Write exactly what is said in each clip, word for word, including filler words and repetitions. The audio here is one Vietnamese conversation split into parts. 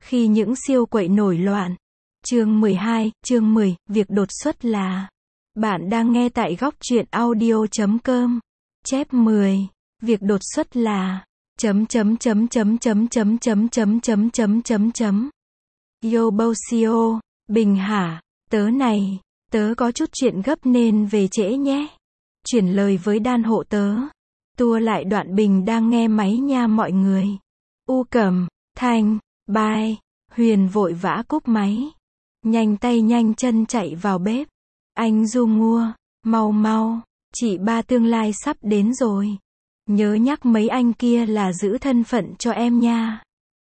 Khi những siêu quậy nổi loạn. Chương mười hai, chương mười, việc đột xuất là. Bạn đang nghe tại góc truyện audio chấm com. Chép mười. Việc đột xuất là. Chấm chấm chấm chấm chấm chấm chấm chấm chấm chấm chấm chấm. Yo Bossio, Bình hả, tớ này, tớ có chút chuyện gấp nên về trễ nhé. Chuyển lời với đan hộ tớ. Tua lại đoạn Bình đang nghe máy nha mọi người. U Cẩm, Thanh, bye. Huyền vội vã cúp máy. Nhanh tay nhanh chân chạy vào bếp. Anh Du Ngua, mau mau, chị ba tương lai sắp đến rồi. Nhớ nhắc mấy anh kia là giữ thân phận cho em nha.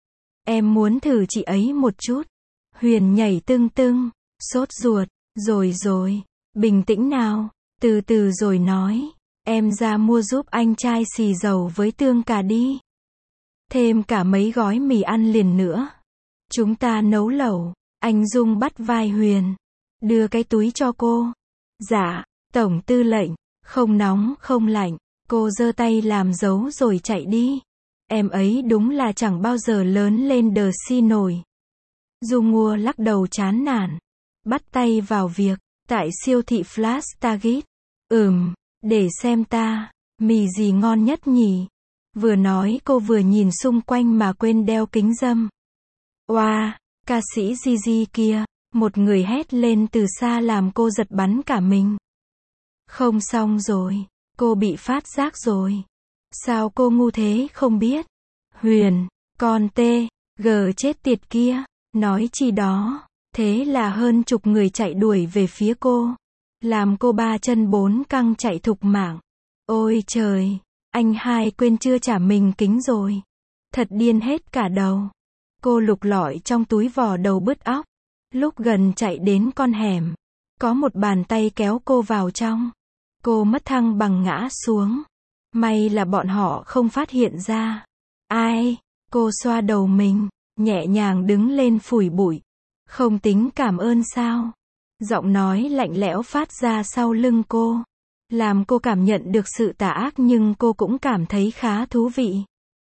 Em muốn thử chị ấy một chút. Huyền nhảy tưng tưng, sốt ruột, rồi rồi, bình tĩnh nào, từ từ rồi nói. Em ra mua giúp anh chai xì dầu với tương cà đi. Thêm cả mấy gói mì ăn liền nữa. Chúng ta nấu lẩu. Anh Dung bắt vai Huyền. Đưa cái túi cho cô. Dạ, Tổng Tư lệnh. Không nóng, không lạnh. Cô giơ tay làm dấu rồi chạy đi. Em ấy đúng là chẳng bao giờ lớn lên đờ si nổi. Dung Ngua lắc đầu chán nản. Bắt tay vào việc. Tại siêu thị Flash Target. Ừm, để xem ta. Mì gì ngon nhất nhỉ? Vừa nói cô vừa nhìn xung quanh mà quên đeo kính râm. Oa, wow, ca sĩ Gigi kia. Một người hét lên từ xa làm cô giật bắn cả mình. Không xong rồi. Cô bị phát giác rồi. Sao cô ngu thế không biết? Huyền, con tê, gờ chết tiệt kia. Nói chi đó. Thế là hơn chục người chạy đuổi về phía cô. Làm cô ba chân bốn căng chạy thục mạng. Ôi trời, anh hai quên chưa trả mình kính rồi. Thật điên hết cả đầu. Cô lục lọi trong túi vò đầu bứt óc. Lúc gần chạy đến con hẻm, có một bàn tay kéo cô vào trong. Cô mất thăng bằng ngã xuống. May là bọn họ không phát hiện ra. Ai? Cô xoa đầu mình, nhẹ nhàng đứng lên phủi bụi. Không tính cảm ơn sao? Giọng nói lạnh lẽo phát ra sau lưng cô. Làm cô cảm nhận được sự tà ác nhưng cô cũng cảm thấy khá thú vị.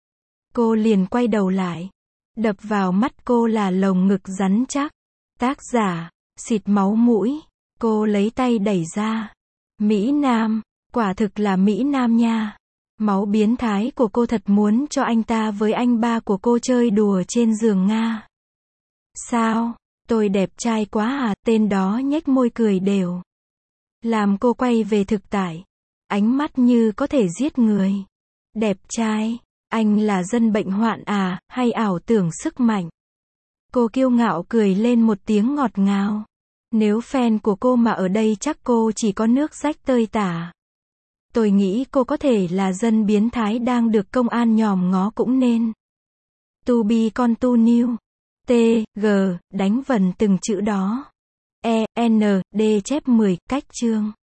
Cô liền quay đầu lại. Đập vào mắt cô là lồng ngực rắn chắc. Tác giả, xịt máu mũi. Cô lấy tay đẩy ra. Mỹ Nam, quả thực là Mỹ Nam nha. Máu biến thái của cô thật muốn cho anh ta với anh ba của cô chơi đùa trên giường Nga. Sao? Tôi đẹp trai quá à? Tên đó nhếch môi cười đều. Làm cô quay về thực tại. Ánh mắt như có thể giết người. Đẹp trai? Anh là dân bệnh hoạn à, hay ảo tưởng sức mạnh? Cô kiêu ngạo cười lên một tiếng ngọt ngào. Nếu fan của cô mà ở đây chắc cô chỉ có nước rách tơi tả. Tôi nghĩ cô có thể là dân biến thái đang được công an nhòm ngó cũng nên. To be continued. T, G, đánh vần từng chữ đó. E, N, D chép mười, cách chương.